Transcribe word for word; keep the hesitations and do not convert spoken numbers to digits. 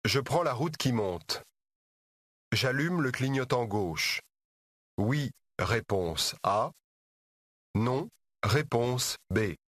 Je prends la route qui monte. J'allume le clignotant gauche. Oui, réponse A. Non, réponse B.